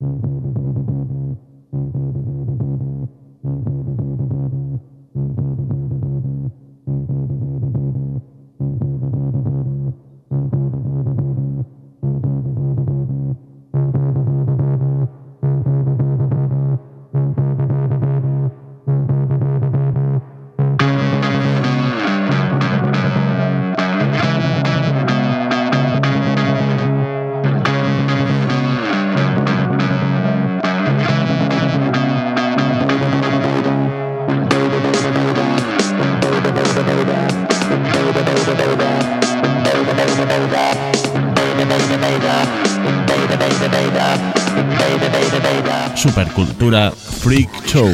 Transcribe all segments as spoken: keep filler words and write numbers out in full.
Supercultura Freak Show.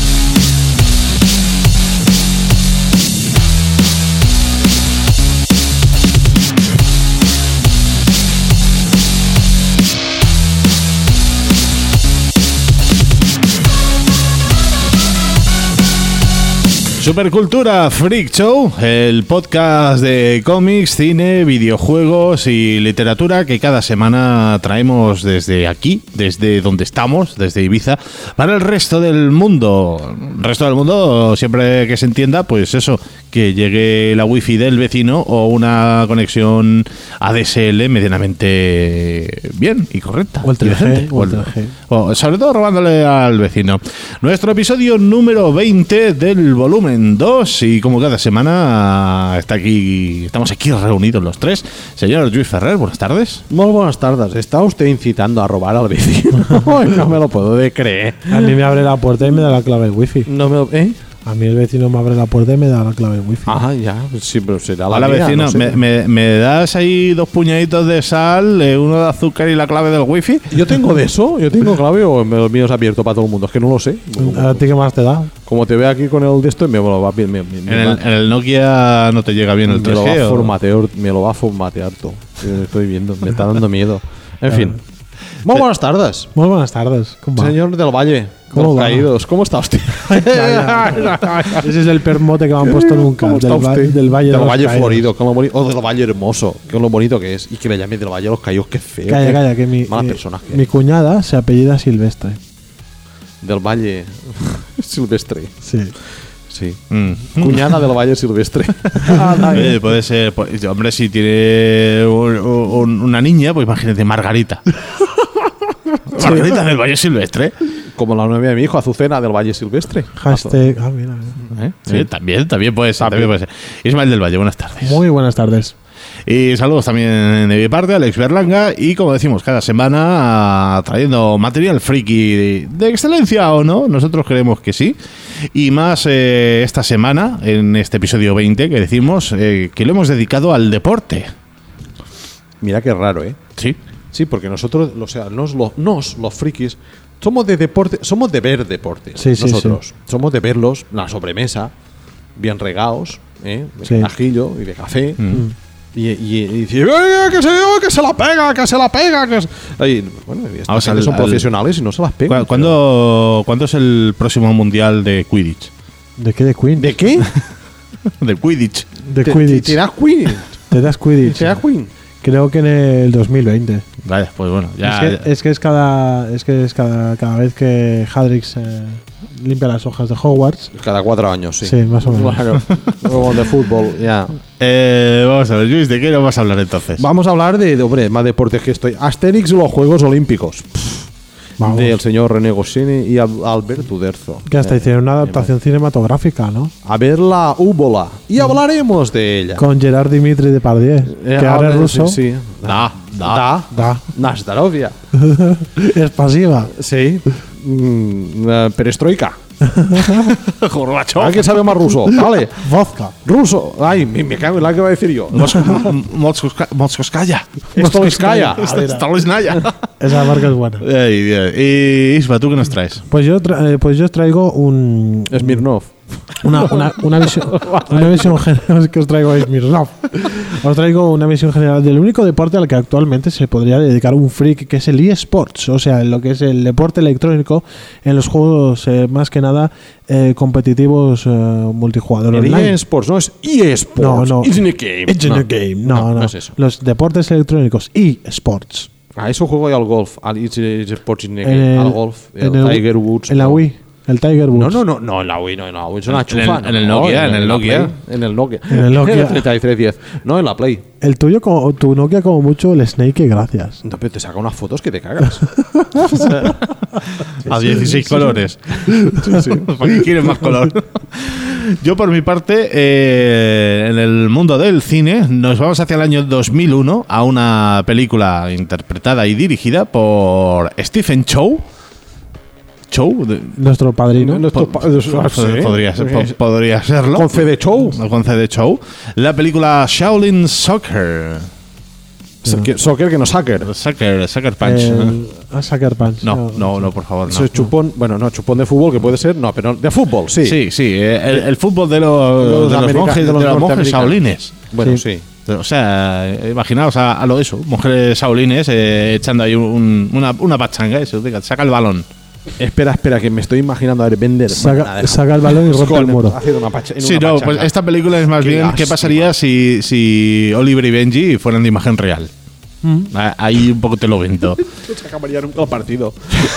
Supercultura Freak Show, el podcast de cómics, cine, videojuegos y literatura que cada semana traemos desde aquí, desde donde estamos, desde Ibiza, para el resto del mundo. El resto del mundo, siempre que se entienda, pues eso, que llegue la wifi del vecino o una conexión A D S L medianamente bien y correcta. O el tres G. O el tres G. O, sobre todo robándole al vecino. Nuestro episodio número veinte del volumen dos, y como cada semana está aquí, estamos aquí reunidos los tres. Señor Lluís Ferrer, buenas tardes. Muy buenas tardes. ¿Está usted incitando a robar al vecino? No me lo puedo de creer. A mí me abre la puerta y me da la clave del wifi. No me lo, ¿eh? A mí el vecino me abre la puerta y me da la clave del wifi. Ah, ya. Sí, pero será la Hola, mía, vecino, no sé. ¿me, me, ¿me das ahí dos puñaditos de sal, eh, uno de azúcar y la clave del wifi? ¿Yo tengo de eso? ¿Yo tengo clave o el mío es abierto para todo el mundo? Es que no lo sé. ¿A ti qué más te da? Como te veo aquí con el de esto, me lo va bien. Me, me, En me el, va- en el Nokia no te llega bien el me tres lo G. va a ¿o? formatear, me lo va a formatear todo. Yo estoy viendo, me está dando miedo. En fin. Muy buenas tardes. Muy buenas tardes. ¿Cómo va? Señor del Valle, ¿Cómo los va? caídos. ¿Cómo está usted? Ese es el peor mote que me han puesto nunca. ¿Cómo Del, está va- usted? del Valle de del los Valle Caídos. Florido, con lo boni- o del Valle Hermoso, que es lo bonito que es. Y que le llame del Valle de los Caídos, qué feo. Calla, qué calla, que mi, malas mi- personas que mi hay. cuñada se apellida Silvestre. Del Valle Silvestre. Sí. Sí. Mm. Cuñada del Valle Silvestre. Oye, puede ser, pues, hombre, si tiene un- un- una niña, pues imagínate, Margarita. Margarita del Valle Silvestre. Como la novia de mi hijo, Azucena del Valle Silvestre. Hashtag. Ah, mira. mira. ¿Eh? Sí, también, también puede ser, también puede ser. Ismael del Valle, buenas tardes. Muy buenas tardes. Y saludos también de mi parte, Alex Berlanga, y como decimos, cada semana trayendo material friki de, de excelencia o no, nosotros creemos que sí. Y más eh, esta semana, en este episodio veinte, que decimos eh, que lo hemos dedicado al deporte. Mira qué raro, ¿eh? Sí. Sí, porque nosotros, o sea, nos, los, nos, los frikis, somos de deporte, somos de ver deportes. Sí, sí, nosotros. Somos de verlos, la sobremesa, bien regados, ¿eh? De Sí. ajillo y de café. Mm. Y, y, y dice, "Eh, que, se, oh, que se la pega, que se la pega. Que se-". Ahí, bueno, y esta Vamos gente al- son al- profesionales y no se las pegan. ¿Cu- ¿Cuándo, ¿Cuándo es el próximo mundial de Quidditch? ¿De qué de Queen? ¿De qué? De Quidditch. De ¿Te- Quidditch. ¿Te das Queen? Te das Quidditch. ¿Te das Queen? Creo que en el dos mil veinte. Vale, pues bueno, ya. es, que, es que es cada es que es cada, cada vez que Hadrix eh, limpia las hojas de Hogwarts. Cada cuatro años, sí. Sí, más o menos. Claro. Luego de fútbol, ya. Eh, vamos a ver, Luis, ¿de qué nos vas a hablar entonces? Vamos a hablar de, de, hombre, más deportes que estoy. Asterix y los Juegos Olímpicos. Pff, Vamos. del señor René Goscinny y Al- Albert Uderzo. Que hasta Eh, hicieron una adaptación cinematográfica, ¿no? A ver la Úbola. Y hablaremos de ella. Con Gerard Dimitri Depardieu, Eh, que ahora a es ver, ruso. Sí, sí. Da, da. Da. Da. Nazdarovia. Es pasiva. Sí. Mm, eh, perestroika. Gorbachev. ¿Alguien sabe más ruso? Vale. Vodka. Ruso. Ay, me, me cago en la que va a decir yo. Moscoskaya. Stoliskaya. Stoliskaya. Esa marca es buena. Ay, Dios. Y Isma, ¿tú qué nos traes? Pues yo, tra- eh, pues yo os traigo un, Smirnov. una, una, una visión, una visión general. Es que os traigo a Smirnov. Os traigo una visión general del único deporte al que actualmente se podría dedicar un freak, que es el eSports, o sea, lo que es el deporte electrónico en los juegos eh, más que nada eh, competitivos eh, multijugador El online. eSports, no es eSports. No, no. It's in a game. It's in No. a game. No, no. no es eso. Los deportes electrónicos eSports. A eso juego yo al golf, al Sports En el- al golf, el, en el- Tiger Woods. En la no. Wii, el Tiger Woods. No, no, no, no, en la Wii, no, en la Wii, es una En chufa. el- en el no, Nokia, en el la Nokia. Play, En el Nokia. En el Nokia. treinta y tres diez. No, en la Play. El tuyo, como, tu Nokia, como mucho, el Snake, y gracias. No, pero te saca unas fotos que te cagas. A dieciséis colores. ¿Para qué quieres más color? Yo, por mi parte, eh, en el mundo del cine, nos vamos hacia el año dos mil uno a una película interpretada y dirigida por Stephen Chow. Chow, de- Nuestro padrino. Nuestro pa- po- sí. podría, ser- po- podría serlo. Con C de Chow. Con C de Chow. La película Shaolin Soccer. Que- Soccer que no soccer. Soccer, Soccer Punch. El, ah, Sucker Punch. No, no, no, por favor, Eso no. es chupón. Bueno, no, chupón de fútbol que puede ser. No, pero de fútbol, sí. Sí, sí, eh, el, el fútbol de los, Los de los america- monjes, de de los los monjes norteamericanos. shaolines. Bueno, Sí. sí. O sea, eh, imaginaos a, a lo de eso, mujeres shaolines eh, echando ahí un- una, una pachanga, eso, diga, saca el balón. Espera, espera, que me estoy imaginando a ver vender. Saca, Bueno, nada, deja. saca el balón y rompe el Con- muro. haciendo una pacha- en Sí, una no, pachanga. pues esta película es más Qué bien qué lástima. pasaría si, si Oliver y Benji fueran de imagen real. Ah, Ahí un poco te lo vendo. No se acabaría nunca el partido.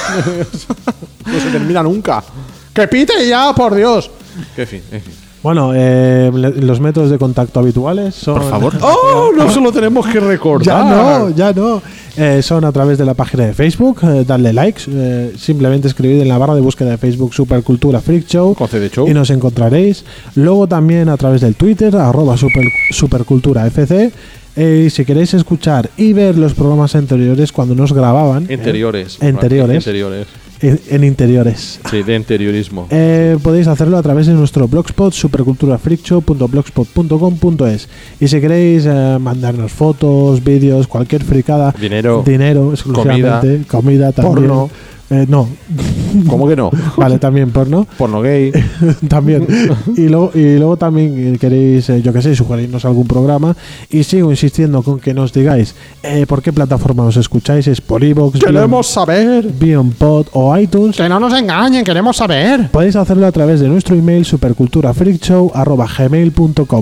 No se termina nunca. ¡Que pite ya, por Dios! Que fin, en fin. Bueno, eh, le- los métodos de contacto habituales son. Por favor. ¡Oh! No se lo tenemos que recordar. Ya no, ya no. Eh, son a través de la página de Facebook, eh, darle likes, eh, simplemente escribid en la barra de búsqueda de Facebook Supercultura Freak Show Con C de Show. y nos encontraréis. Luego también a través del Twitter, arroba super, Supercultura F C. Eh, y si queréis escuchar y ver los programas anteriores cuando nos grababan. eh, Interiores. Interiores. Interiores. en, en interiores. Sí, de interiorismo. Eh, podéis hacerlo a través de nuestro blogspot superculturafreakshow punto blogspot punto com punto es. Y si queréis eh, mandarnos fotos, vídeos, cualquier fricada, Dinero. dinero exclusivamente, comida, también. Porno. Eh, no, ¿Cómo que no? vale, también porno. Porno gay. También. Y luego, y luego también eh, queréis, eh, yo que sé, sugerirnos algún programa. Y sigo insistiendo con que nos digáis eh, por qué plataforma os escucháis. Es por iVoox, Queremos saber. Beyond o iTunes. Que no nos engañen, queremos saber. Podéis hacerlo a través de nuestro email superculturafreakshow arroba gmail punto com.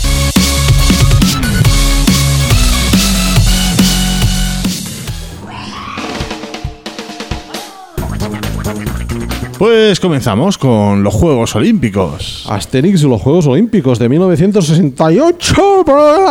Pues comenzamos con los Juegos Olímpicos. Asterix y los Juegos Olímpicos de mil novecientos sesenta y ocho.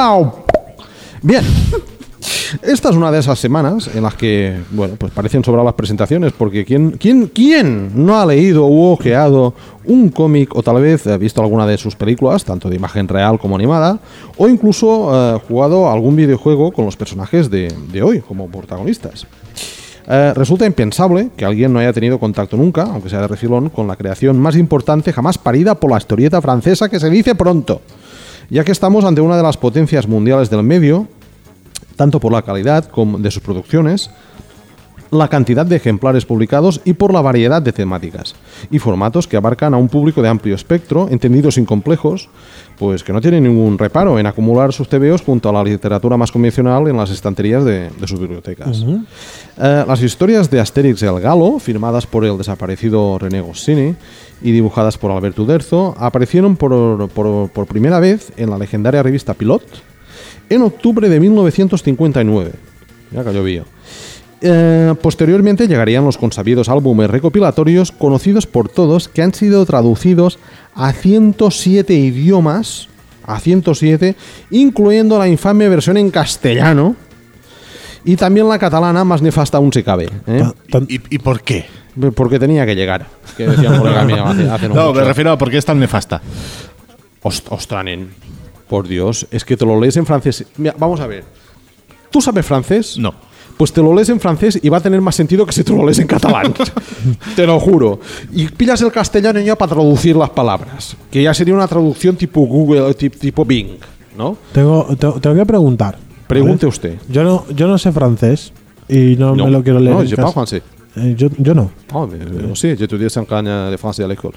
Bien. Esta es una de esas semanas en las que, bueno, pues parecen sobrar las presentaciones, porque ¿quién, quién, quién no ha leído u ojeado un cómic o tal vez ha visto alguna de sus películas, tanto de imagen real como animada, o incluso eh, jugado a algún videojuego con los personajes de, de hoy como protagonistas? Eh, resulta impensable que alguien no haya tenido contacto nunca, aunque sea de refilón, con la creación más importante jamás parida por la historieta francesa, que se dice pronto, ya que estamos ante una de las potencias mundiales del medio, tanto por la calidad como de sus producciones, la cantidad de ejemplares publicados y por la variedad de temáticas y formatos que abarcan a un público de amplio espectro, entendidos sin complejos, pues que no tienen ningún reparo en acumular sus tebeos junto a la literatura más convencional en las estanterías de, de sus bibliotecas. Eh, las historias de Asterix el Galo, firmadas por el desaparecido René Goscinny y dibujadas por Alberto Uderzo, aparecieron por, por, por primera vez en la legendaria revista Pilot en octubre de mil novecientos cincuenta y nueve. Ya que llovió. Eh, posteriormente llegarían los consabidos álbumes recopilatorios conocidos por todos, que han sido traducidos a ciento siete idiomas, a ciento siete, incluyendo la infame versión en castellano y también la catalana, más nefasta aún si cabe, ¿eh? Tan- ¿Y, y por qué? Porque tenía que llegar, que decía un colega mío hace, hace no No, mucho. me refiero a por qué es tan nefasta. Ost- Ostras, nen. Por Dios, es que te lo lees en francés. Mira, vamos a ver. ¿Tú sabes francés? No. Pues te lo lees en francés y va a tener más sentido que si te lo lees en catalán. Te lo juro. Y pillas el castellano ya para traducir las palabras. Que ya sería una traducción tipo Google, tip- tipo Bing, ¿no? Tengo, tengo, tengo que preguntar. Pregunte ¿vale? usted. Yo no, yo no sé francés y no, No, me lo quiero leer. no, en je casa. parle français. Eh, yo, yo no. Ah, mais, euh, aussi, j'étudie cinq ans de français à l'école.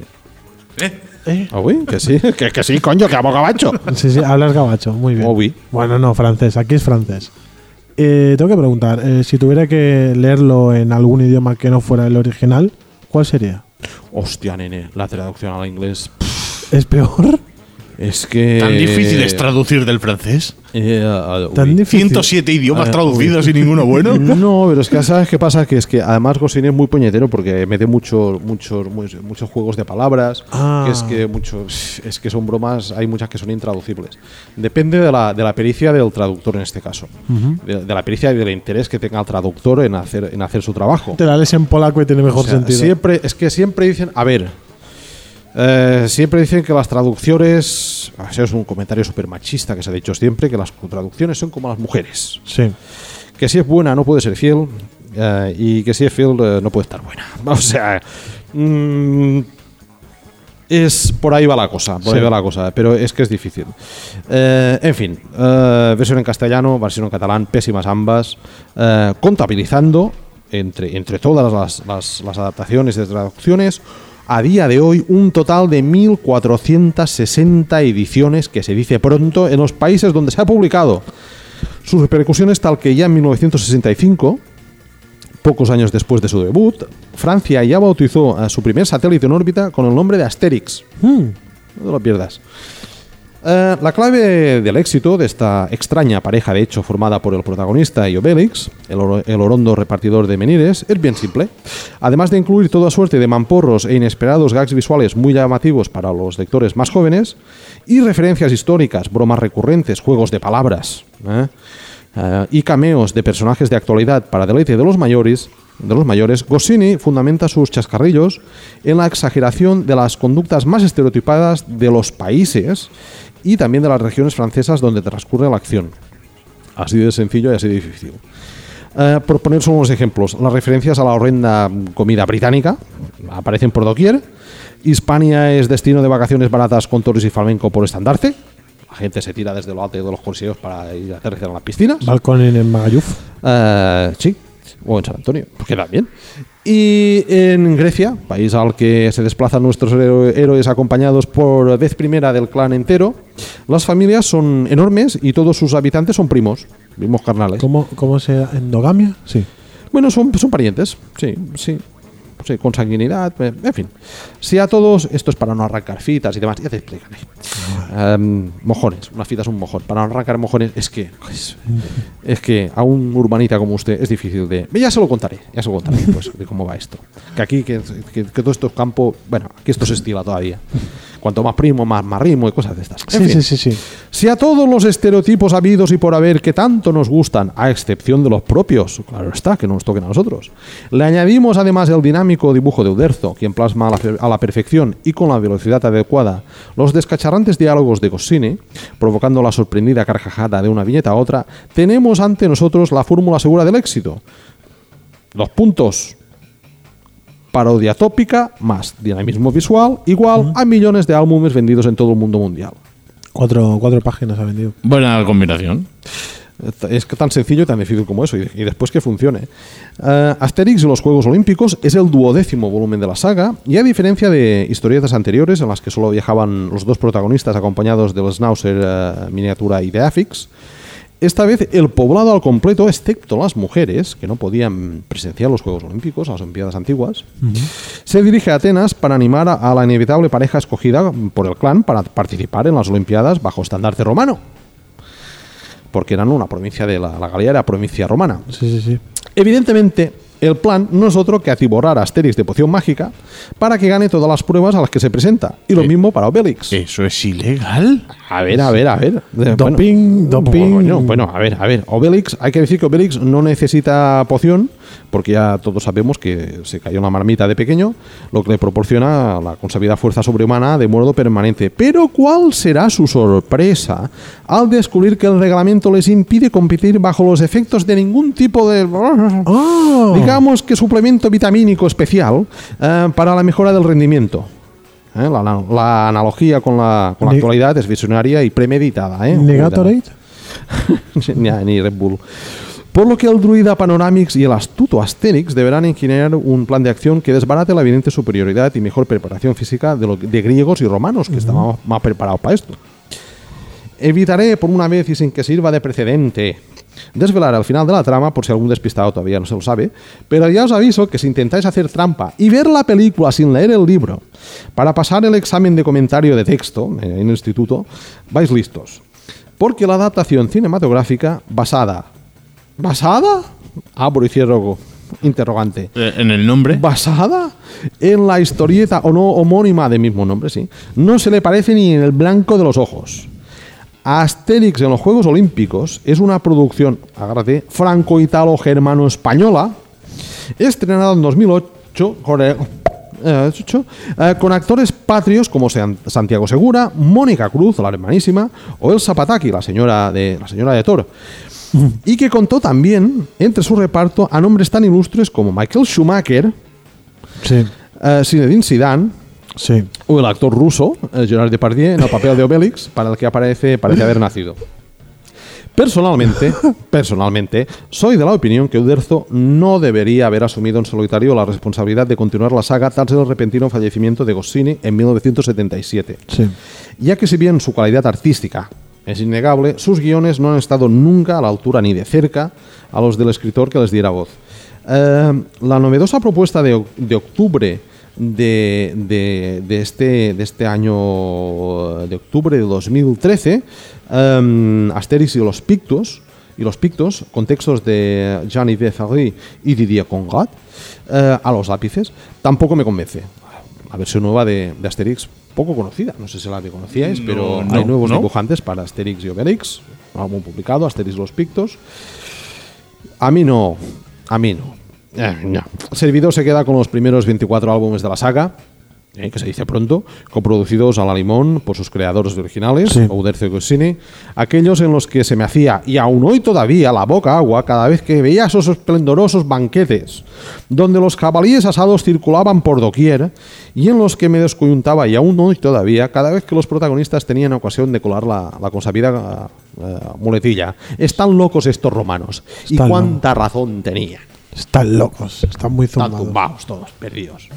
Eh, Ah, oui, que sí, que, que sí, coño, que hago gabacho. Sí, sí, hablas gabacho, muy bien. Oh, oui. Bueno, no, francés, aquí es francés. Eh, tengo que preguntar, eh, si tuviera que leerlo en algún idioma que no fuera el original, ¿cuál sería? Hostia, nene, la traducción al inglés. ¿Es peor? Es que... ¿Tan difícil es traducir del francés? Eh, uh, Tan uy. difícil. ciento siete idiomas Ah, traducidos y ninguno bueno. No, pero es que ¿sabes qué pasa? Que es que además Goscinny es muy puñetero porque mete muchos muchos muchos muchos juegos de palabras, Ah. que es que muchos es que son bromas, hay muchas que son intraducibles. Depende de la, de la pericia del traductor en este caso. de, de la pericia y del interés que tenga el traductor en hacer en hacer su trabajo. Te la lees en polaco y tiene mejor O sea, sentido. Siempre, es que siempre dicen, a ver, eh, siempre dicen que las traducciones, eso es un comentario súper machista que se ha dicho siempre, que las traducciones son como las mujeres. Sí. Que si es buena no puede ser fiel eh, y que si es fiel eh, no puede estar buena. O sea, mm, es por ahí va la cosa, por Sí. ahí va la cosa, pero es que es difícil. Eh, en fin, eh, versión en castellano, versión en catalán, pésimas ambas, eh, contabilizando entre, entre todas las, las, las adaptaciones y traducciones, a día de hoy un total de mil cuatrocientas sesenta ediciones, que se dice pronto, en los países donde se ha publicado. Sus repercusiones tal que ya en mil novecientos sesenta y cinco, pocos años después de su debut, Francia ya bautizó a su primer satélite en órbita con el nombre de Asterix. Mm. No te lo pierdas. Eh, la clave del éxito de esta extraña pareja de hecho formada por el protagonista y Obélix, el, oro- el orondo repartidor de menires, es bien simple. Además de incluir toda suerte de mamporros e inesperados gags visuales muy llamativos para los lectores más jóvenes, y referencias históricas, bromas recurrentes, juegos de palabras, ¿eh? Eh, y cameos de personajes de actualidad para deleite de los mayores, de los mayores, Goscinny fundamenta sus chascarrillos en la exageración de las conductas más estereotipadas de los países y también de las regiones francesas donde transcurre la acción. Así de sencillo y así de difícil. Eh, por poner solo unos ejemplos, las referencias a la horrenda comida británica aparecen por doquier. Hispania es destino de vacaciones baratas con toros y flamenco por estandarte. La gente se tira desde lo alto de los consejos para ir a aterrizar en las piscinas. Balcón en Magalluf. Eh, sí, o en San Antonio, pues queda bien. Y en Grecia, país al que se desplazan nuestros hero- héroes acompañados por vez primera del clan entero, las familias son enormes y todos sus habitantes son primos, primos carnales. ¿Cómo, ¿Cómo se endogamia? Sí. Bueno, son, son parientes, sí, sí. Sí, consanguinidad, eh, en fin. Si a todos, esto es para no arrancar fitas y demás, ya te explicaré. Um, mojones, una fita es un mojón. Para no arrancar mojones, es que es, es que a un urbanita como usted es difícil de. Ya se lo contaré, ya se lo contaré pues, de cómo va esto. Que aquí, que, que, que todo esto es campo, bueno, aquí esto se estila todavía. Cuanto más primo, más, más ritmo y cosas de estas. En Sí, fin. sí, sí, sí. Si a todos los estereotipos habidos y por haber que tanto nos gustan, a excepción de los propios, claro está, que no nos toquen a nosotros, le añadimos además el dinámico dibujo de Uderzo, quien plasma a la, a la perfección y con la velocidad adecuada los descacharrantes diálogos de Goscinny, provocando la sorprendida carcajada de una viñeta a otra, tenemos ante nosotros la fórmula segura del éxito. Dos puntos. Parodia tópica más dinamismo visual igual a millones de álbumes vendidos en todo el mundo mundial. Cuatro, cuatro páginas ha vendido. Buena combinación. Es que tan sencillo y tan difícil como eso, y, y después que funcione. Uh, Asterix y los Juegos Olímpicos es el duodécimo volumen de la saga, y a diferencia de historietas anteriores en las que solo viajaban los dos protagonistas acompañados del Schnauzer uh, miniatura y de Afix, esta vez el poblado al completo, excepto las mujeres, que no podían presenciar los Juegos Olímpicos, las Olimpiadas antiguas, uh-huh. se dirige a Atenas para animar a, a la inevitable pareja escogida por el clan para participar en las Olimpiadas bajo estandarte romano. Porque eran una provincia de la, la Galia, era provincia romana. Sí, sí, sí. Evidentemente, el plan no es otro que atiborrar a Asterix de poción mágica para que gane todas las pruebas a las que se presenta. Y lo Eh, mismo para Obélix. ¿Eso es ilegal? A ver, a ver, a ver. Eh, Doping, bueno, doping. Bueno, bueno, a ver, a ver. Obélix, hay que decir que Obélix no necesita poción, porque ya todos sabemos que se cayó en la marmita de pequeño, lo que le proporciona la consabida fuerza sobrehumana de modo permanente. Pero ¿cuál será su sorpresa al descubrir que el reglamento les impide competir bajo los efectos de ningún tipo de... ¡Oh! digamos que suplemento vitamínico especial eh, para la mejora del rendimiento? ¿Eh? La, la- la analogía con la, con la Ne- actualidad es visionaria y premeditada. ¿eh? ¿Negatorade? ni, ni Red Bull. Por lo que el druida Panoramix y el astuto Asterix deberán ingeniar un plan de acción que desbarate la evidente superioridad y mejor preparación física de, lo- de griegos y romanos, que estaban más preparados para esto. Evitaré, por una vez y sin que sirva de precedente, desvelar al final de la trama, por si algún despistado todavía no se lo sabe, pero ya os aviso que si intentáis hacer trampa y ver la película sin leer el libro para pasar el examen de comentario de texto en el instituto, vais listos. Porque la adaptación cinematográfica basada... ¿Basada? Abro y cierro interrogante. En el nombre. Basada en la historieta o no homónima de mismo nombre, sí. No se le parece ni en el blanco de los ojos. Asterix en los Juegos Olímpicos es una producción, agárrate, franco-italo-germano-española, estrenada en dos mil ocho con, eh, eh, con actores patrios como sean Santiago Segura, Mónica Cruz, la hermanísima, o Elsa Pataki, la señora de, la señora de Thor. Y que contó también entre su reparto a nombres tan ilustres como Michael Schumacher, Sí. eh, Zinedine Zidane, Sí. o el actor ruso, eh, Gerard Depardieu, en el papel de Obélix, para el que aparece parece haber nacido. Personalmente, personalmente, soy de la opinión que Uderzo no debería haber asumido en solitario la responsabilidad de continuar la saga tras el repentino fallecimiento de Goscinny en mil novecientos setenta y siete. Sí. Ya que si bien su calidad artística es innegable, sus guiones no han estado nunca a la altura ni de cerca a los del escritor que les diera voz. Eh, la novedosa propuesta de, de octubre de, de, de, este, de este año, de octubre de dos mil trece, eh, Asterix y los Pictos, y los Pictos, con textos de Jean-Yves Ferry y Didier Conrad, eh, a los lápices, tampoco me convence. La versión nueva de, de Asterix, poco conocida, no sé si la conocíais, No, pero no, hay nuevos no. dibujantes para Asterix y Obelix, un álbum publicado, Asterix y los Pictos. A mí no, a mí no. Eh, no. El servidor se queda con los primeros veinticuatro álbumes de la saga, eh, que se dice pronto, coproducidos a la limón por sus creadores originales, Sí. Uderzo y Goscinny, aquellos en los que se me hacía, y aún hoy todavía, la boca agua cada vez que veía esos esplendorosos banquetes, donde los jabalíes asados circulaban por doquier, y en los que me descoyuntaba, y aún hoy todavía, cada vez que los protagonistas tenían ocasión de colar la, la consabida eh, muletilla. Están locos estos romanos. Están y cuánta razón tenían. Están locos, están muy Están zumbados. tumbados todos, perdidos.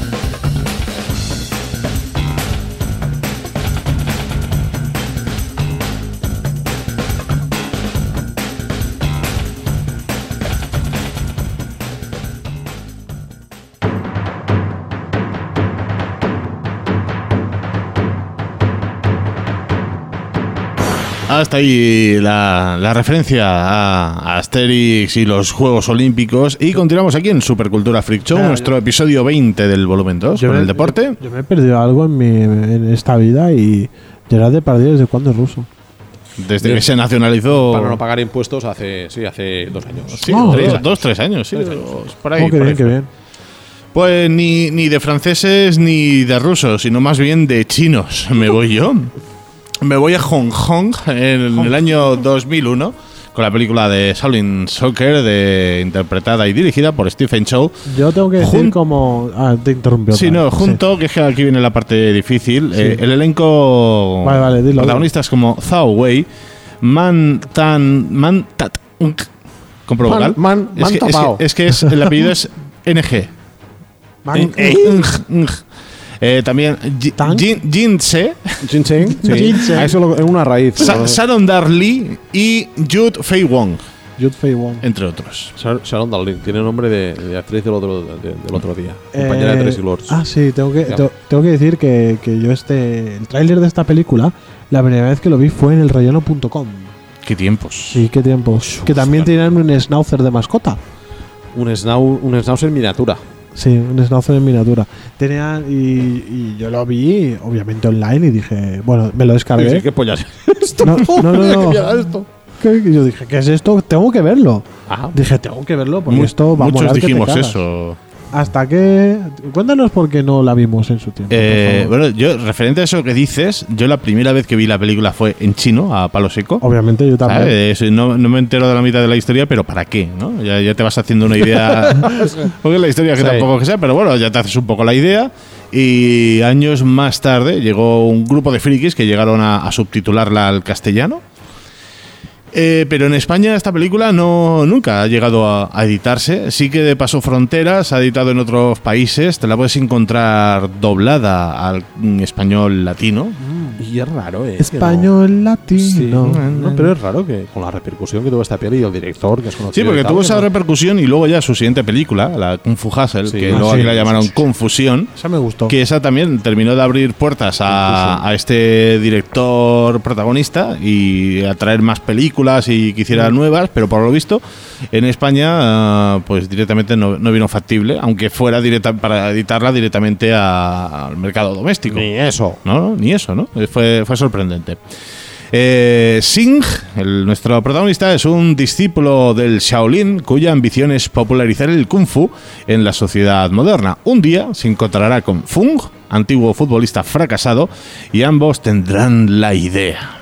Hasta ahí la, la referencia a, a Asterix y los Juegos Olímpicos. Y continuamos aquí en Supercultura Freak Show, Ah, nuestro episodio veinte del volumen dos, Yo con me- el deporte. Yo, yo me he perdido algo en, mi, en esta vida y Gerard Depardieu, ¿desde cuándo es ruso? Desde que se nacionalizó. Para no pagar impuestos hace, sí, hace dos años. Sí, No, dos, tres dos, años. tres años, sí. Tres años. Por ahí, Oh, qué por bien, ahí. qué bien. Pues ni, ni de franceses ni de rusos, sino más bien de chinos me voy yo. Me voy a Hong Kong en el año dos mil uno con la película de Shaolin Soccer, de, interpretada y dirigida por Stephen Chow. Yo tengo que decir Jun- como... Ah, te interrumpió. Sí, otra no, vez. junto, que es que aquí viene la parte difícil. eh, el elenco. Vale, vale, dilo, protagonistas como Zhao Wei, Man Tan. Man Tat. Unk, compro Man- vocal. Man- es, Man que, es, Tapao. que, es que es- el apellido es N G. Man- Eh, eh, ung, ung. Eh, también Ji- ¿Tan? Jin Jin Se, Ginseng, sí. Ginseng. A eso lo- en una raíz. Sa- ¿no? Sharon Dar Lee y Jude Fei Wong, Jude Fei Wong. entre otros. Shar- Sharon Darling tiene nombre de, de actriz del otro, de- del otro día. Compañera de Eh, Tracy Lords. Ah, sí, tengo que, Ya. te- tengo que decir que, que yo este... El tráiler de esta película, la primera vez que lo vi fue en el relleno punto com. Qué tiempos. Sí, qué tiempos. Que también tenían un schnauzer de mascota. Un, snau, un schnauzer en miniatura. Sí, un schnauzer en miniatura. Tenía y, y yo lo vi, obviamente online, y dije, bueno, me lo descargué. Sí, ¿qué pollas es esto? No, no, no, no. ¿Qué era esto? ¿Qué? Y yo dije, ¿qué es esto? Tengo que verlo. Ah, Dije, tengo que verlo porque Mu- esto va a Muchos molar que te dijimos cagas. eso. Hasta que... Cuéntanos por qué no la vimos en su tiempo. Eh, por favor. bueno, yo, referente a eso que dices, yo la primera vez que vi la película fue en chino, a palo seco. Obviamente yo también. ¿Sabes? No, no me entero de la mitad de la historia, pero ¿para qué? ¿no? Ya, ya te vas haciendo una idea. Porque la historia que Sí. tampoco que sea, pero bueno, ya te haces un poco la idea. Y años más tarde llegó un grupo de frikis que llegaron a, a subtitularla al castellano. Eh, pero en España esta película no nunca ha llegado a, a editarse. Sí que pasó fronteras, ha editado en otros países. Te la puedes encontrar doblada al español latino. Y es raro, ¿eh? Español que no. latino. Sí, no, pero es raro que con la repercusión que tuvo esta peli y el director que es conocido. Sí, porque y tal, tuvo esa ¿no? repercusión y luego ya su siguiente película, la Kung Fu Hustle, Sí. que Ah, luego sí, aquí la sí, llamaron sí, sí. Confusión. Esa me gustó. Que esa también terminó de abrir puertas a, a este director protagonista y a traer más películas y que hiciera nuevas, pero por lo visto en España uh, pues directamente no, no vino factible, aunque fuera directa, para editarla directamente a, al mercado doméstico. Ni eso. No, no, ni eso, ¿no? Fue, fue sorprendente. Eh, Singh, el, nuestro protagonista, es un discípulo del Shaolin cuya ambición es popularizar el Kung Fu en la sociedad moderna. Un día se encontrará con Fung, antiguo futbolista fracasado, y ambos tendrán la idea.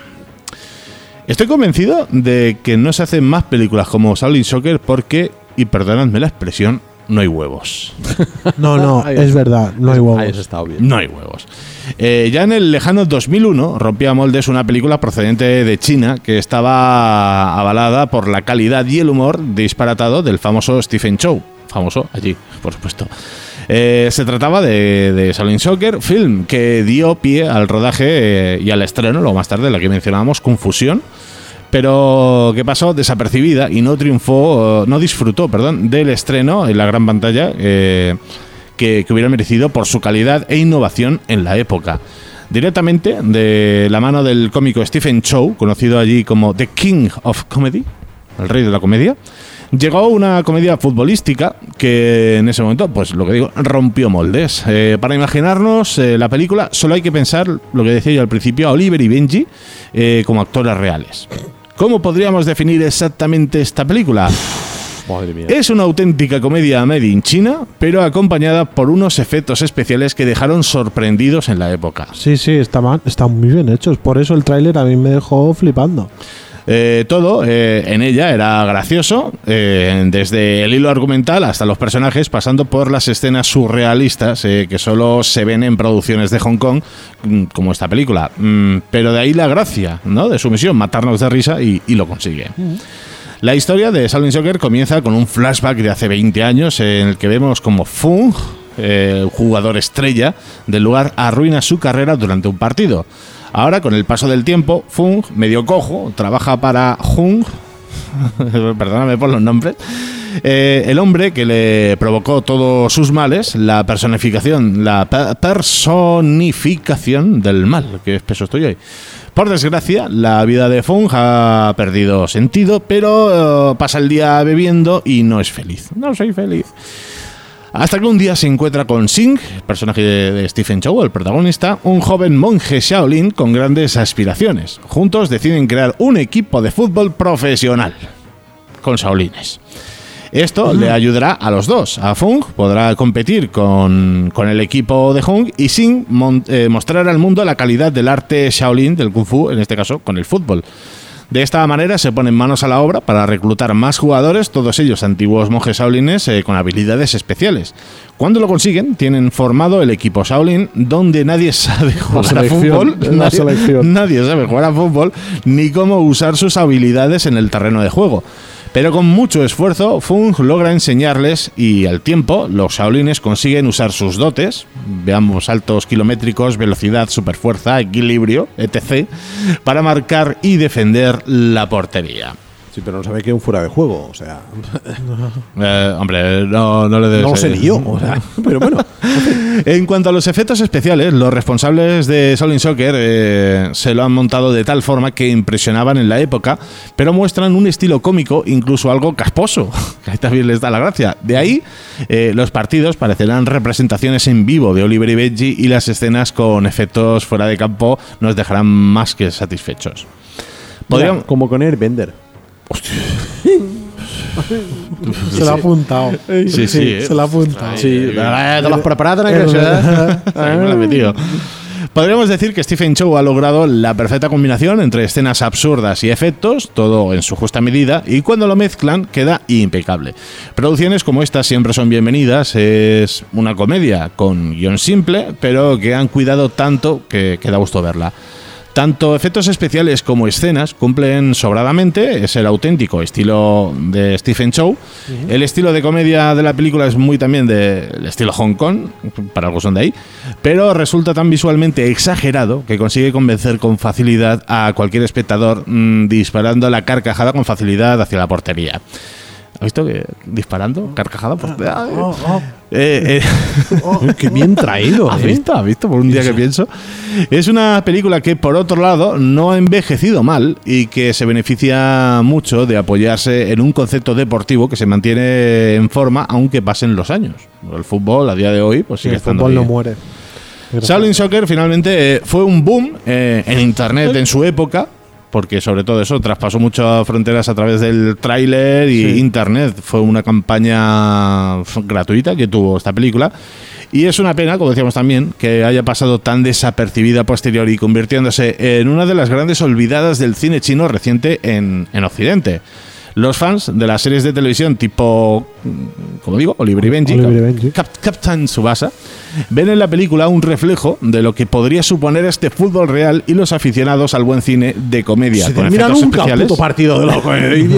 Estoy convencido de que no se hacen más películas como Shaolin Soccer porque, y perdonadme la expresión, no hay huevos. No, no, Ahí es es- verdad, no hay huevos. Ahí eso está bien. No hay huevos. Eh, ya en el lejano dos mil uno rompía moldes una película procedente de China que estaba avalada por la calidad y el humor disparatado del famoso Stephen Chow. Famoso allí, por supuesto. Eh, se trataba de, de Shaolin Soccer, film que dio pie al rodaje eh, y al estreno, luego más tarde, la que mencionábamos, Confusión. Pero que pasó desapercibida y no triunfó, no disfrutó, perdón, del estreno en la gran pantalla eh, que, que hubiera merecido por su calidad e innovación en la época. Directamente de la mano del cómico Stephen Chow, conocido allí como The King of Comedy, el rey de la comedia, llegó una comedia futbolística que en ese momento, pues lo que digo, rompió moldes. Eh, para imaginarnos eh, la película, solo hay que pensar, lo que decía yo al principio, a Oliver y Benji eh, como actores reales. ¿Cómo podríamos definir exactamente esta película? Madre mía. Es una auténtica comedia made in China, pero acompañada por unos efectos especiales que dejaron sorprendidos en la época. Sí, sí, estaban, están muy bien hechos. Por eso el tráiler a mí me dejó flipando. Eh, todo eh, en ella era gracioso, eh, desde el hilo argumental hasta los personajes, pasando por las escenas surrealistas eh, que solo se ven en producciones de Hong Kong, mm, como esta película. Mm, pero de ahí la gracia, ¿no?, de su misión, matarnos de risa, y, y lo consigue. La historia de Shaolin Soccer comienza con un flashback de hace veinte años en el que vemos como Fung, eh, jugador estrella del lugar, arruina su carrera durante un partido. Ahora, con el paso del tiempo, Fung, medio cojo, trabaja para Hung, perdóname por los nombres, eh, el hombre que le provocó todos sus males, la personificación, la pe- personificación del mal, que espeso estoy hoy. Por desgracia, la vida de Fung ha perdido sentido, pero eh, pasa el día bebiendo y no es feliz. No soy feliz. Hasta que un día se encuentra con Singh, el personaje de, de Stephen Chow, el protagonista, un joven monje Shaolin con grandes aspiraciones. Juntos deciden crear un equipo de fútbol profesional con Shaolines. Esto le ayudará a los dos. A Fung podrá competir con, con el equipo de Hung y Singh mon, eh, mostrar al mundo la calidad del arte Shaolin, del Kung Fu, en este caso con el fútbol. De esta manera se ponen manos a la obra para reclutar más jugadores, todos ellos antiguos monjes shaolines eh, con habilidades especiales. Cuando lo consiguen, tienen formado el equipo Shaolin, donde nadie sabe jugar a selección, fútbol, la nadie, selección. nadie sabe jugar a fútbol, ni cómo usar sus habilidades en el terreno de juego. Pero con mucho esfuerzo, Fung logra enseñarles y al tiempo los shaolines consiguen usar sus dotes, veamos saltos kilométricos, velocidad, superfuerza, equilibrio, etcétera, para marcar y defender la portería. Sí, pero no sabe que es un fuera de juego, o sea. Eh, hombre, no, no le debe No lo sé ser. ni yo, o sea. Pero bueno. En cuanto a los efectos especiales, los responsables de Shaolin Soccer eh, se lo han montado de tal forma que impresionaban en la época, pero muestran un estilo cómico, incluso algo casposo. Ahí también les da la gracia. De ahí, eh, los partidos parecerán representaciones en vivo de Oliver y Benji, y las escenas con efectos fuera de campo nos dejarán más que satisfechos. Podríamos... Mira, como con Airbender. Se lo ha apuntado. Sí, sí, eh. Se lo ha apuntado. Sí, te lo has preparado, Es verdad. Ahí me la he metido. Podríamos decir que Stephen Chow ha logrado la perfecta combinación entre escenas absurdas y efectos, todo en su justa medida, y cuando lo mezclan queda impecable. Producciones como esta siempre son bienvenidas. Es una comedia con guión simple, pero que han cuidado tanto que, que da gusto verla. Tanto efectos especiales como escenas cumplen sobradamente, es el auténtico estilo de Stephen Chow. Uh-huh. El estilo de comedia de la película es muy también del estilo Hong Kong, para algo son de ahí, pero resulta tan visualmente exagerado que consigue convencer con facilidad a cualquier espectador mmm, disparando la carcajada con facilidad hacia la portería. ¿Has visto que disparando? Carcajada. Pues, oh, oh. Eh, eh. Oh, ¡qué bien traído! ¿Has ¿eh? visto? ¿Has visto? Por un día que pienso. Es una película que, por otro lado, no ha envejecido mal y que se beneficia mucho de apoyarse en un concepto deportivo que se mantiene en forma aunque pasen los años. El fútbol, a día de hoy, pues sigue sí, estando el fútbol ahí. no muere. Shaolin Soccer finalmente eh, fue un boom eh, en Internet en su época, porque sobre todo eso traspasó muchas fronteras a través del tráiler y sí. Internet. Fue una campaña gratuita que tuvo esta película. Y es una pena, como decíamos también, que haya pasado tan desapercibida a posteriori, convirtiéndose en una de las grandes olvidadas del cine chino reciente en, en Occidente. Los fans de las series de televisión tipo, como digo, Oliver y Benji, Oliver y Benji. Cap, Captain Tsubasa, ven en la película un reflejo de lo que podría suponer este fútbol real y los aficionados al buen cine de comedia. Se con termina efectos nunca especiales. un puto partido de loco.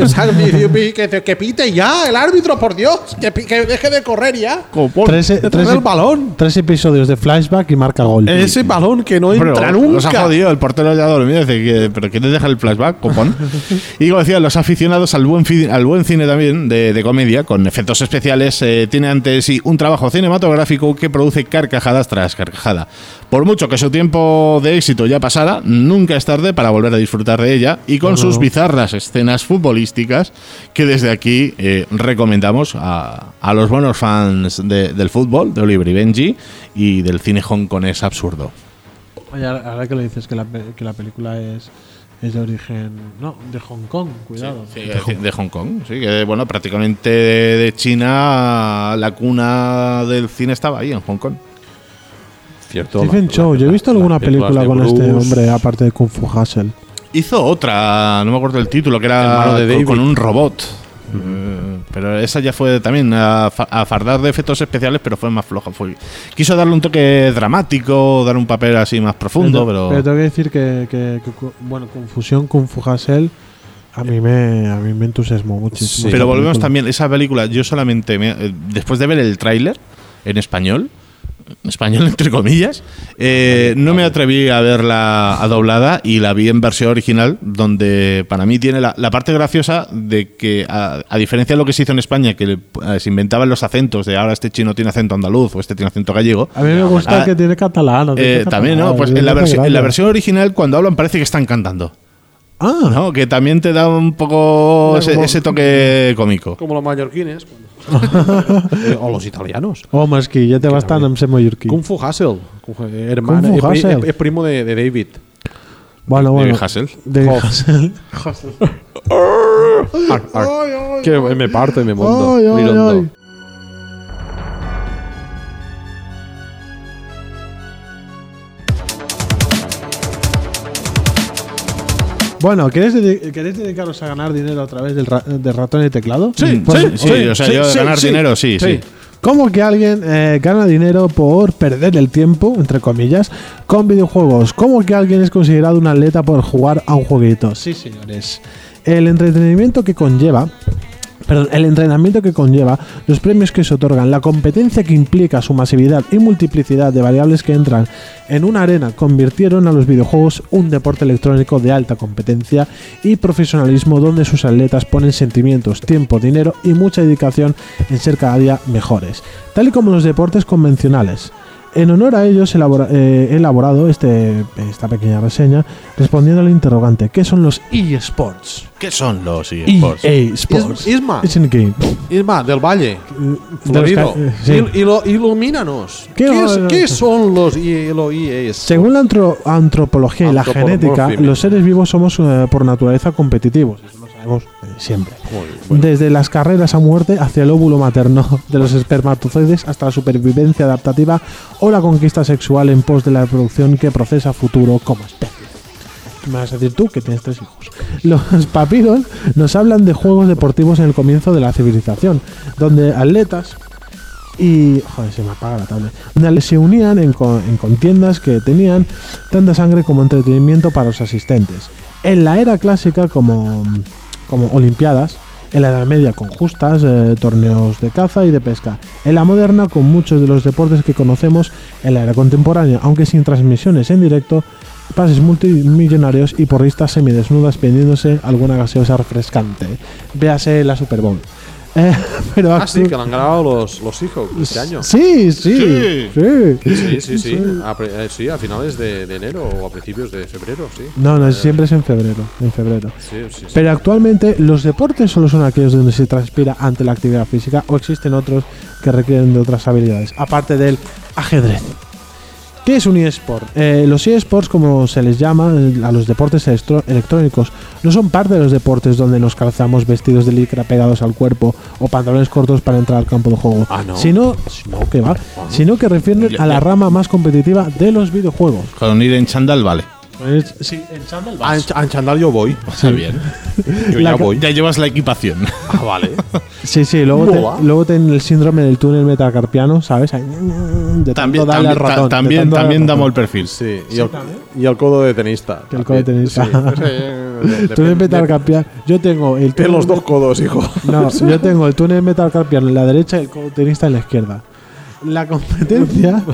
que, que pite ya, el árbitro, por Dios, que, que deje de correr ya. Tres, de tres, el balón. Tres episodios de flashback y marca gol. Ese balón que no Pero entra Los ha nunca. jodido, el portero ya ha dormido. Dice que, pero ¿quién te deja el flashback, copón? Y como decía, los aficionados al buen, fi, al buen cine también de, de comedia, con efectos especiales, eh, tiene ante sí un trabajo cinematográfico que produce carcajadas tras carcajada. Por mucho que su tiempo de éxito ya pasara, nunca es tarde para volver a disfrutar de ella y con no, sus no. bizarras escenas futbolísticas que desde aquí eh, recomendamos a, a los buenos fans de, del fútbol, de Oliver y Benji y del cine hongkonés absurdo. Oye, ahora que le dices que la, que la película es... Es de origen... No, de Hong Kong, cuidado. Sí, sí, de, Hong. de Hong Kong, sí, que bueno, prácticamente de, de China la cuna del cine estaba ahí, en Hong Kong. Cierto. Stephen Chow, yo he visto alguna película con Bruce. Este hombre, aparte de Kung Fu Hustle. Hizo otra, no me acuerdo el título, que era de con, con un robot. Uh-huh. Pero esa ya fue también a, a fardar de efectos especiales, pero fue más floja. Fue, quiso darle un toque dramático, dar un papel así más profundo, pero... Pero, pero tengo que decir que, que, que bueno, Confusión, Kung Fu Hustle, a mí me, a mí me entusiasmó muchísimo. Sí, pero volvemos también, esa película, yo solamente, me, después de ver el tráiler en español, español entre comillas, eh, no me atreví a verla a doblada y la vi en versión original, donde para mí tiene la, la parte graciosa de que a, a diferencia de lo que se hizo en España, que eh, se inventaban los acentos de ahora este chino tiene acento andaluz o este tiene acento gallego. A mí me gusta a, que tiene catalán. Eh, también, ¿no? Pues en la, versi- en la versión original cuando hablan parece que están cantando. Ah, ¿no? Que también te da un poco ese, ese toque cómico. Como los mallorquines. eh, o los italianos. Oh, más que ya te bastan en ser mallorquí. Kung Fu Hustle. Hermano, Kung Fu es, Hustle. Es, es primo de, de David. Bueno, bueno. David Hasselhoff. David Hasselhoff. Que me parto y me monto. Ay, ay, ay. Bueno, ¿queréis, dedi- ¿queréis dedicaros a ganar dinero a través del, ra- del ratón y teclado? Sí, Pues, sí, sí, sí, o sea, sí, yo de sí, ganar sí, dinero, sí, sí. sí. ¿Cómo que alguien eh, gana dinero por perder el tiempo, entre comillas, con videojuegos? ¿Cómo que alguien es considerado un atleta por jugar a un jueguito? Sí, señores. El entretenimiento que conlleva... Perdón, el entrenamiento que conlleva, los premios que se otorgan, la competencia que implica su masividad y multiplicidad de variables que entran en una arena convirtieron a los videojuegos un deporte electrónico de alta competencia y profesionalismo donde sus atletas ponen sentimientos, tiempo, dinero y mucha dedicación en ser cada día mejores, tal y como los deportes convencionales. En honor a ellos elabora, eh, he elaborado este, esta pequeña reseña respondiendo al interrogante ¿qué son los eSports? ¿Qué son los eSports? E A Sports. Isma. It's in game. Isma, del Valle. Florido. Eh, sí. Il- ilo- ilumínanos. ¿Qué ¿Qué, va- es- qué son los E- los E A? Según la antro- antropología y la genética, Antropomorfismo. los seres vivos somos eh, por naturaleza competitivos. Eso lo sabemos eh, siempre. Desde las carreras a muerte hacia el óvulo materno de los espermatozoides hasta la supervivencia adaptativa o la conquista sexual en pos de la reproducción que procesa futuro como especie. ¿Qué me vas a decir tú que tienes tres hijos? Los papiros nos hablan de juegos deportivos en el comienzo de la civilización, donde atletas y joder, se me apaga la tablet, donde se unían en, co- en contiendas que tenían tanta sangre como entretenimiento para los asistentes. En la era clásica como, como olimpiadas, en la Edad Media con justas, eh, torneos de caza y de pesca, en la moderna con muchos de los deportes que conocemos, en la era contemporánea, aunque sin transmisiones en directo, pases multimillonarios y porristas semidesnudas vendiéndose alguna gaseosa refrescante. Véase la Super Bowl. Eh, pero Ah, sí, actu- que lo han grabado los, los hijos este año. Sí, sí, Sí. sí. Sí, sí, sí. A, pre- eh, sí, a finales de, de enero o a principios de febrero, sí. No, no, siempre es en febrero, en febrero. Sí, sí, sí. Pero actualmente los deportes solo son aquellos donde se transpira ante la actividad física o existen otros que requieren de otras habilidades, aparte del ajedrez. ¿Qué es un eSport? Eh, los eSports, como se les llama eh, a los deportes electro- electrónicos, no son parte de los deportes donde nos calzamos vestidos de licra pegados al cuerpo o pantalones cortos para entrar al campo de juego, Ah, ¿no? sino, no, que va, sino que refieren Ya, a la ya. rama más competitiva de los videojuegos. Con ir en chándal, vale. Pues, sí, en chándal A, vas. en- a en chándal yo voy. Está bien. Yo La ya ca- voy. Ya llevas la equipación. Ah, vale. Sí, sí, luego, Mola. te, luego ten el síndrome del túnel metacarpiano, ¿sabes? Ahí, de tanto También, darle al también, ratón, ta- de también, tanto darle también al damos el ratón. perfil. Sí, y, el, y el codo de tenista. Que el codo de también. tenista. Sí, ese, eh, de- Túnel de- metacarpiano. Yo tengo el de túnel los dos codos, hijo. No, yo tengo el túnel metacarpiano en la derecha y el codo tenista en la izquierda. La competencia.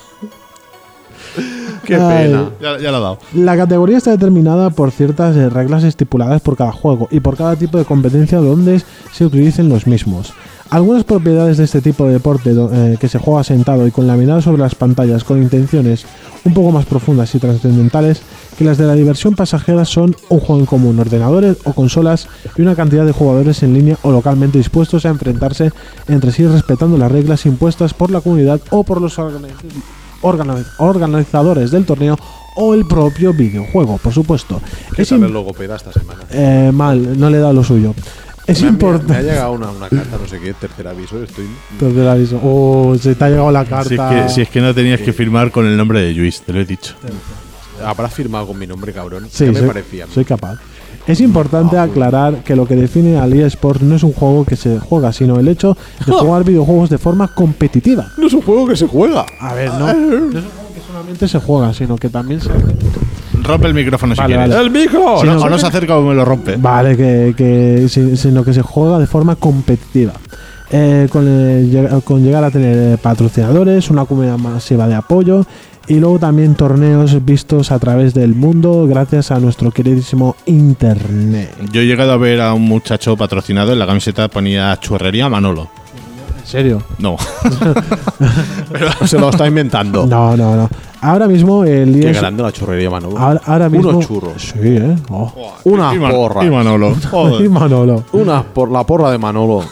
Qué Ay. pena. Ya, ya lo he dado. La categoría está determinada por ciertas eh, reglas estipuladas por cada juego y por cada tipo de competencia donde se utilicen los mismos. Algunas propiedades de este tipo de deporte do- eh, que se juega sentado y con la mirada sobre las pantallas con intenciones un poco más profundas y trascendentales que las de la diversión pasajera son un juego en común, ordenadores o consolas y una cantidad de jugadores en línea o localmente dispuestos a enfrentarse entre sí respetando las reglas impuestas por la comunidad o por los organi- organi- organizadores del torneo o el propio videojuego, por supuesto. ¿Qué Es tal im- el logopeda esta semana? eh, mal, no le he dado lo suyo. Es me, ha- me ha importante. llegado una, una carta, no sé qué, tercer aviso. Estoy. Entonces le aviso. Oh, se te ha llegado la carta. Si es, que, si es que no tenías que firmar con el nombre de Luis, te lo he dicho. Habrás firmado con mi nombre, cabrón. Sí, ¿Qué me soy, parecía? a mí? soy capaz. Es importante Ah, aclarar que lo que define al eSport no es un juego que se juega, sino el hecho de jugar videojuegos de forma competitiva. No es un juego que se juega. A ver, no, no es un juego que solamente se juega, sino que también se... Rompe el micrófono Vale, si quieres. vale. ¡El micro! O, Sí, no, no, o no se acerca o me lo rompe. Vale, que, que si- sino que se juega de forma competitiva. Eh, con, eh, lleg- con llegar a tener eh, patrocinadores, una comunidad masiva de apoyo y luego también torneos vistos a través del mundo gracias a nuestro queridísimo Internet. Yo he llegado a ver a un muchacho patrocinado, en la camiseta ponía Churrería Manolo. ¿En serio? No. Se lo está inventando. No, no, no. Ahora mismo el Qué eS- grande la churrería, Manolo. ahora, ahora mismo Unos churros. Sí, ¿eh? Oh. Una Y Man- porra. Y Manolo. Y Joder. Manolo. Una por la porra de Manolo.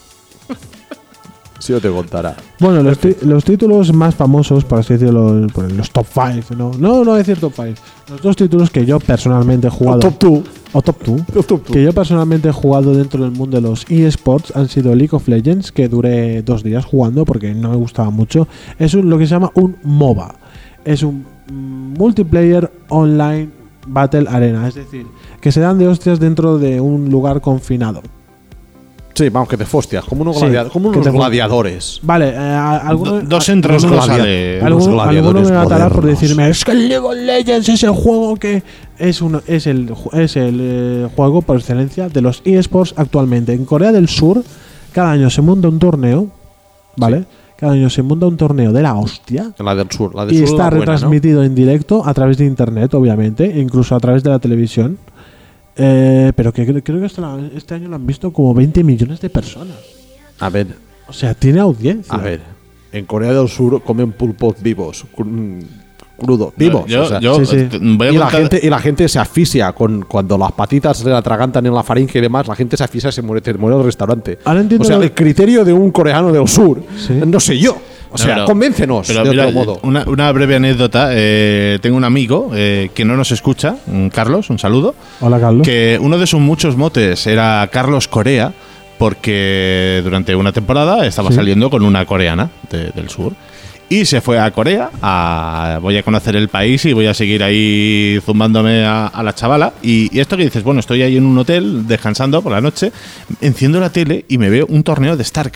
Si yo te contara. Bueno, los, ti- los títulos más famosos, por así decirlo, los, pues, los top cinco, ¿no? No, no decir top cinco. Los dos títulos que yo personalmente he jugado. Top two. O top dos. Top two. Que yo personalmente he jugado dentro del mundo de los eSports han sido League of Legends, que duré dos días jugando porque no me gustaba mucho. Es un- lo que se llama un MOBA. Es un mm, multiplayer online battle arena, es decir, que se dan de hostias dentro de un lugar confinado. Sí, vamos, que te fostias. Como unos, Sí, gladia- como que unos te fo- gladiadores. Vale, eh, a- alguno- Do- dos a- entre los alguno- dos gladia- sale. Algo- Alguno, unos alguno me gladiadores matará por modernos. decirme es que el League of Legends es el juego que es un es el ju- es el eh, juego por excelencia de los eSports actualmente. En Corea del Sur cada año se monta un torneo, ¿vale? Cada año se monta un torneo de la hostia La del sur. La del y sur está la buena, ¿no? retransmitido en directo a través de internet, obviamente, e incluso a través de la televisión. Eh, pero que creo, creo que este, la- este año lo han visto como veinte millones de personas. A ver, O sea, tiene audiencia. a ver. En Corea del Sur comen pulpos vivos. cru- Crudos. Vivos. Yo, o sea. yo Sí, sí. te- voy a y, la contar- gente, y la gente se asfixia con, cuando las patitas se le atragantan en la faringe y demás. La gente se asfixia y se muere, se muere en el restaurante. Ahora entiendo O sea, lo- el criterio de un coreano del sur, Sí. no sé yo. O No, sea, pero- convéncenos pero de mira, otro modo. Una, una breve anécdota. eh, tengo un amigo eh, que no nos escucha, un Carlos, un saludo. Hola, Carlos. Que uno de sus muchos motes era Carlos Corea, porque durante una temporada estaba Sí. saliendo con una coreana de- del sur. Y se fue a Corea, a, voy a conocer el país y voy a seguir ahí zumbándome a, a la chavala. Y, y esto que dices, bueno, estoy ahí en un hotel descansando por la noche, enciendo la tele y me veo un torneo de StarCraft.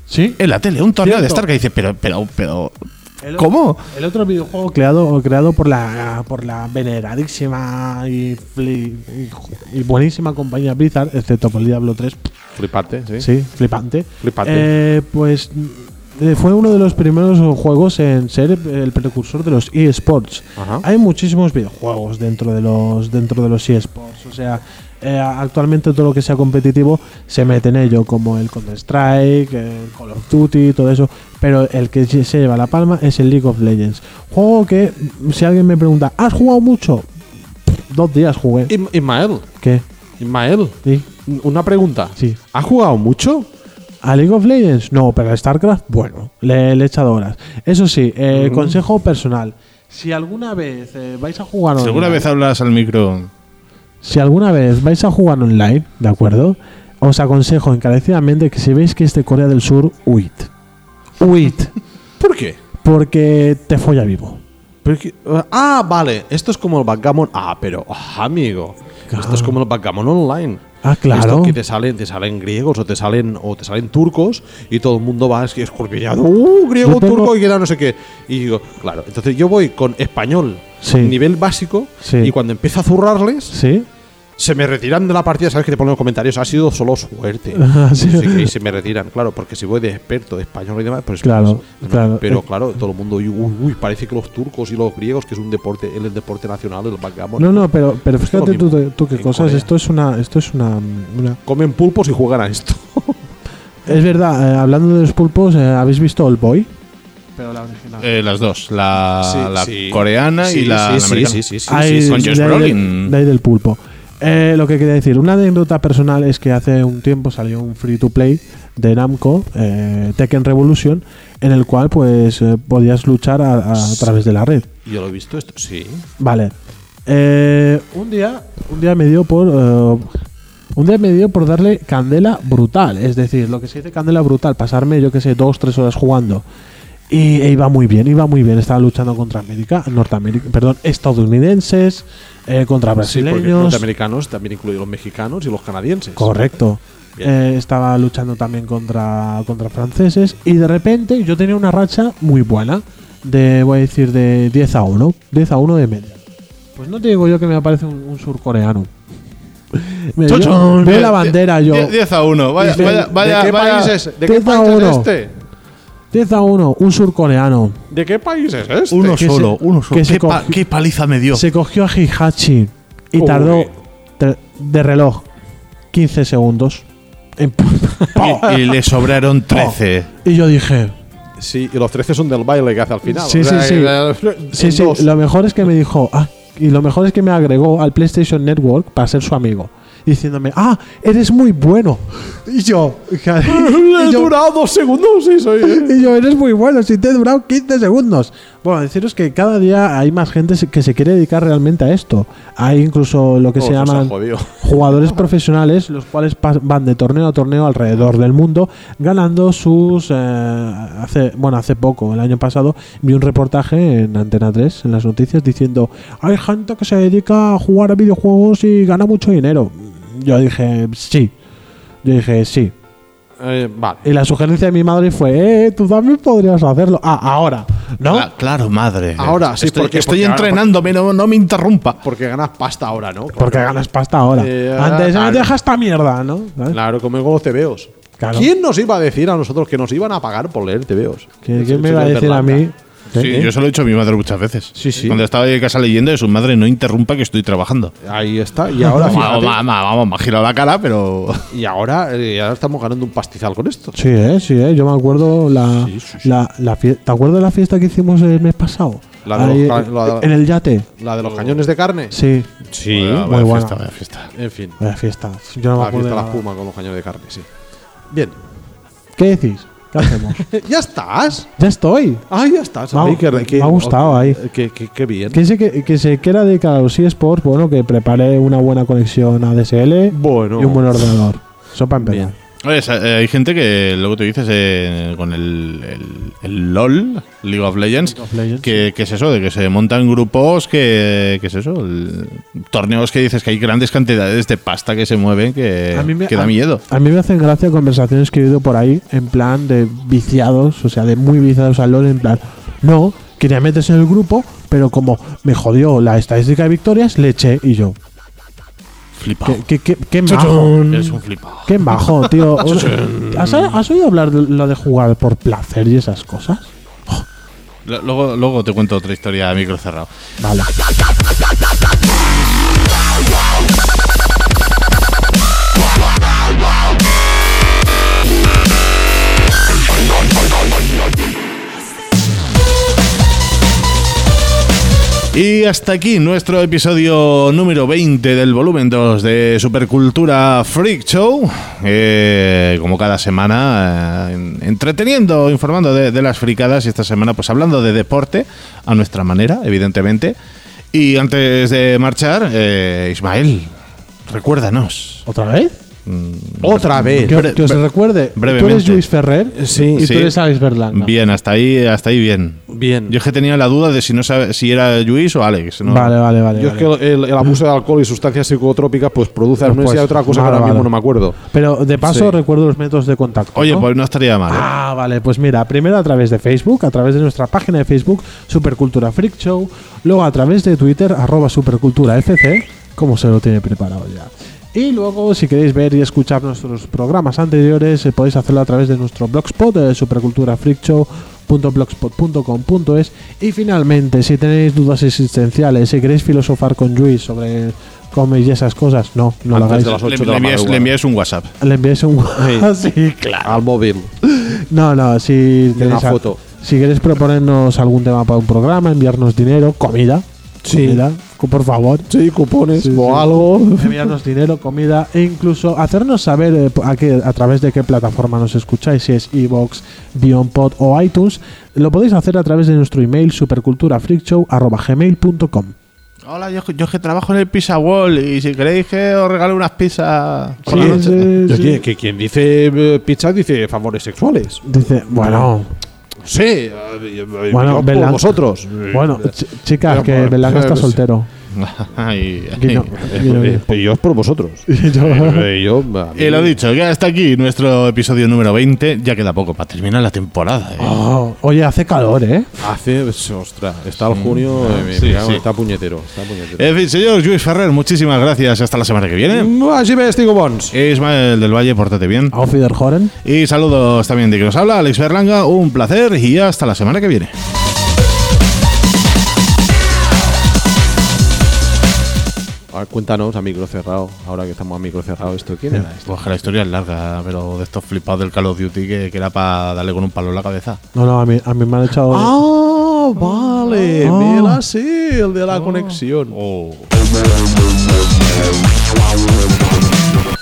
¿Sí? En la tele, un torneo de Cierto. StarCraft. Y dice, pero, pero, pero. El- ¿Cómo? El otro videojuego creado, creado por la por la veneradísima y, fli- y, y buenísima compañía Blizzard, excepto por el Diablo tres, Flipante, sí. sí, flipante. Flipante. Eh, pues eh, fue uno de los primeros juegos en ser el precursor de los eSports. Ajá. Hay muchísimos videojuegos dentro de los dentro de los eSports, o sea, eh, actualmente todo lo que sea competitivo se mete en ello, como el Counter-Strike, el Call of Duty, todo eso, pero el que se lleva la palma es el League of Legends. Juego que, si alguien me pregunta, ¿has jugado mucho? Dos días jugué. Im- Ismael, ¿Qué? Ismael, ¿Sí? una pregunta. Sí. ¿Has jugado mucho? ¿A League of Legends? No, pero a StarCraft, bueno, le, le he echado horas. Eso sí, eh, consejo personal. Si alguna vez eh, vais a jugar Si alguna online, vez hablas al micro. si alguna vez vais a jugar online, ¿de acuerdo? Os aconsejo encarecidamente que si veis que es de Corea del Sur, huid. Huid. ¿Por qué? Porque te folla vivo. Pero que- ah, vale. Esto es como el backgammon. Ah, pero, ah, amigo. Claro. Esto es como el backgammon online. Ah, claro. Esto que te salen, te salen griegos o te salen o te salen turcos y todo el mundo va es que escorpillado, uh, griego, Yo tengo- turco y queda no sé qué. Y digo, claro, entonces yo voy con español Sí. nivel básico Sí. y cuando empiezo a zurrarles ¿Sí? se me retiran de la partida, sabes que te ponen en los comentarios, ha sido solo suerte. Ah, sí. Así que ahí se me retiran, claro, porque si voy de experto de español y demás, pues Claro, pues, claro. Pero Eh. claro, todo el mundo, uy, uy, parece que los turcos y los griegos, que es un deporte, el deporte nacional, el backgammon. No, no, pero, pero Esto es fíjate lo tú, mismo tú qué en cosas. Corea. Esto es una. Esto es una, una- Comen pulpos y juegan a esto. Es verdad, eh, hablando de los pulpos, eh, ¿habéis visto Old Boy? Pero la original. Eh, las dos, la, Sí, la sí. coreana Sí, y la, sí, la sí, americana. sí, sí, sí, Ahí, sí, con de Josh ahí Brolin. del- de ahí del pulpo. Eh, lo que quería decir, una anécdota personal es que hace un tiempo salió un free to play de Namco, eh, Tekken Revolution, en el cual pues eh, podías luchar a, a- a través de la red. Yo lo he visto esto, sí. Vale. Eh, un día, un día me dio por eh, un día me dio por darle candela brutal, es decir, lo que se dice candela brutal, pasarme yo que sé dos tres horas jugando. Y e iba muy bien, iba muy bien. Estaba luchando contra América, Norteamérica, perdón, estadounidenses, eh, contra Sí, porque brasileños. norteamericanos también incluyen los mexicanos y los canadienses. Correcto. Bien. Eh, estaba luchando también contra, contra franceses. Y de repente yo tenía una racha muy buena. De, voy a decir, de diez a uno. diez a uno de media. Pues no te digo yo que me aparece un, un surcoreano. Me dio- Chochón, veo die- la bandera yo. die- diez a uno. Vaya, Dice, vaya, vaya, ¿De qué vaya. país es? ¿De qué diez a país es uno. este? diez a uno, un surcoreano. ¿De qué país es este? Uno que solo, se- uno solo. que se ¿Qué, pa- cogió- qué paliza me dio. Se cogió a Hihachi y Uy. tardó tre- de reloj quince segundos. En Y, y le sobraron trece. y yo dije, Sí, y los trece son del baile que hace al final. Sí, o sea, sí, sí. eh, sí, son dos. sí, lo mejor es que me dijo, ah, y lo mejor es que me agregó al PlayStation Network para ser su amigo, diciéndome, ah, eres muy bueno. Y yo, He y yo, durado dos segundos, sí, soy. eh. y yo, eres muy bueno, si te he durado quince segundos. Bueno, deciros que cada día hay más gente que se quiere dedicar realmente a esto. Hay incluso lo que Oh, se eso se ha llaman jodido. jugadores profesionales, los cuales pas- van de torneo a torneo alrededor del mundo, ganando sus... eh, hace Bueno, hace poco, el año pasado, vi un reportaje en Antena tres, en las noticias, diciendo, hay gente que se dedica a jugar a videojuegos y gana mucho dinero. Yo dije, sí. Yo dije, sí. Eh, vale. Y la sugerencia de mi madre fue, eh, tú también podrías hacerlo. Ah, ahora, ¿no? Cla- claro, madre. Ahora, sí, estoy, porque- estoy porque ahora- entrenándome, no, no me interrumpa. Porque ganas pasta ahora, ¿no? Porque ganas pasta ahora. Eh, Antes, claro. deja esta mierda, ¿no? ¿Sabes? Claro, como con los tebeos. Claro. ¿Quién nos iba a decir a nosotros que nos iban a pagar por leer tebeos? ¿Quién, quién me iba a decir a mí? Sí, ¿Eh? yo se lo he dicho a mi madre muchas veces. Sí, sí. Cuando estaba en casa leyendo, de su madre no interrumpa que estoy trabajando. Ahí está. Y ahora, Vamos, fíjate, vamos, vamos, me ha girado la cara, pero. y ahora, eh, ahora estamos ganando un pastizal con esto. Sí, eh, sí, eh. Yo me acuerdo la, Sí, sí, sí. la, la fie- ¿Te acuerdas de la fiesta que hicimos el mes pasado? La de Ahí, los ca- la- en el yate. La de los cañones de carne. Sí, Sí. Vaya, muy vaya buena. fiesta, vaya fiesta. En fin. vaya fiesta. Yo no me La acuerdo. fiesta de de la nada. espuma con los cañones de carne, sí. Bien. ¿Qué decís? ¿Qué hacemos? ¿Ya estás? ya estoy. Ah, ya estás. Me ha- Ay, qué- me qué- ha gustado oh, ahí. Qué, qué- qué bien. Que se, que, que se quiera dedicar a los eSports, bueno, que prepare una buena conexión a D S L Bueno. y un buen ordenador. Eso para empezar. Bien. Oye, eh, hay gente que luego te dices eh, con el, el, el LOL, League of Legends, League of Legends, que, que es eso, de que se montan grupos, que, que es eso, el- torneos que dices que hay grandes cantidades de pasta que se mueven, que, A mí me- que da a- miedo. A mí me hacen gracia conversaciones que he oído por ahí, en plan de viciados, o sea, de muy viciados al LoL, en plan, no, quería meterse en el grupo, pero como me jodió la estadística de victorias, le eché y yo. Flipado. ¿Qué, qué, qué, qué majo? Eres un flipado. Qué majo, tío. ¿Has, has oído hablar de lo de jugar por placer y esas cosas? Lo- Luego, luego te cuento otra historia a micro cerrado. Vale. Y hasta aquí nuestro episodio número veinte del volumen dos de Supercultura Freak Show. Eh, como cada semana, eh, en- entreteniendo, informando de, de las fricadas. Y esta semana, pues hablando de deporte, a nuestra manera, evidentemente. Y antes de marchar, eh, Ismael, recuérdanos. ¿Otra vez? Otra vez. Que, bre- que os bre- recuerde. Tú brevemente. eres Luis Ferrer Sí, y sí. tú eres Alex Berlanga. Bien, hasta ahí, hasta ahí bien. Bien. Yo es que tenía la duda de si no sabe, si era Luis o Alex. ¿no? Vale, vale, vale. Yo vale. es que el, el abuso de alcohol y sustancias psicotrópicas pues produce Pues, amnesia y otra cosa vale, que ahora vale. mismo no me acuerdo. Pero de paso Sí. recuerdo los métodos de contacto. Oye, ¿no? pues no estaría mal. ¿eh? Ah, vale, pues mira, primero a través de Facebook, a través de nuestra página de Facebook, Supercultura Freak Show, luego a través de Twitter, arroba Supercultura F C, como se lo tiene preparado ya. Y luego, si queréis ver y escuchar nuestros programas anteriores, eh, podéis hacerlo a través de nuestro blogspot, eh, superculturafreakshow punto blogspot punto com punto es. Y finalmente, si tenéis dudas existenciales, si queréis filosofar con Luis sobre cómics y esas cosas, no, no lo Antes hagáis. de las Le, ocho de le la envías, madrugada. le envías un WhatsApp. Le enviáis un Hey. sí, claro. Al móvil. No, no, si Y una tenéis a- foto. si queréis proponernos algún tema para un programa, enviarnos dinero, comida, Sí. comida, co- por favor. Sí, cupones Sí, o sí. algo. Enviarnos dinero, comida e incluso hacernos saber eh, a, qué- a través de qué plataforma nos escucháis, si es iVoox, BeyondPod o iTunes. Lo podéis hacer a través de nuestro email superculturafreakshow arroba gmail punto com. Hola, yo, yo que trabajo en el Pizza Wall y si queréis que os regale unas pizzas por Sí, la noche. sí, Yo sí. que, que quien dice eh, pizza dice favores sexuales. Dice, bueno, Sí, eh, eh, Bueno, yo por Belan- vosotros. bueno, ch- chicas, Pero, que bueno, Belanga está pues- soltero. Ay, ay. Guiño, Eh, guiño, eh, guiño. pues yo es por vosotros. Y yo- Eh, yo, a mí- Y lo dicho, que hasta aquí nuestro episodio número veinte. Ya queda poco para terminar la temporada. ¿eh? Oh, oye, hace calor, ¿eh? Hace, pues, ostras, está el junio, eh, me- Sí, me cago, sí. está puñetero, está puñetero. En fin, señor Luis Ferrer, muchísimas gracias. Hasta la semana que viene. Mm, Així ves, Tigo Bons. Ismael del Valle, pórtate bien. Auf Wiederhören. Y saludos también de que nos habla Alex Berlanga. Un placer y hasta la semana que viene. A ver, cuéntanos a micro cerrado, ahora que estamos a micro cerrado, ¿esto quién era esto? Pues que la historia es larga, pero de estos flipados del Call of Duty que, que era para darle con un palo en la cabeza. No, no, a mí, a mí me han echado. Ah, vale, Ah. me la sé, el de la conexión. Oh.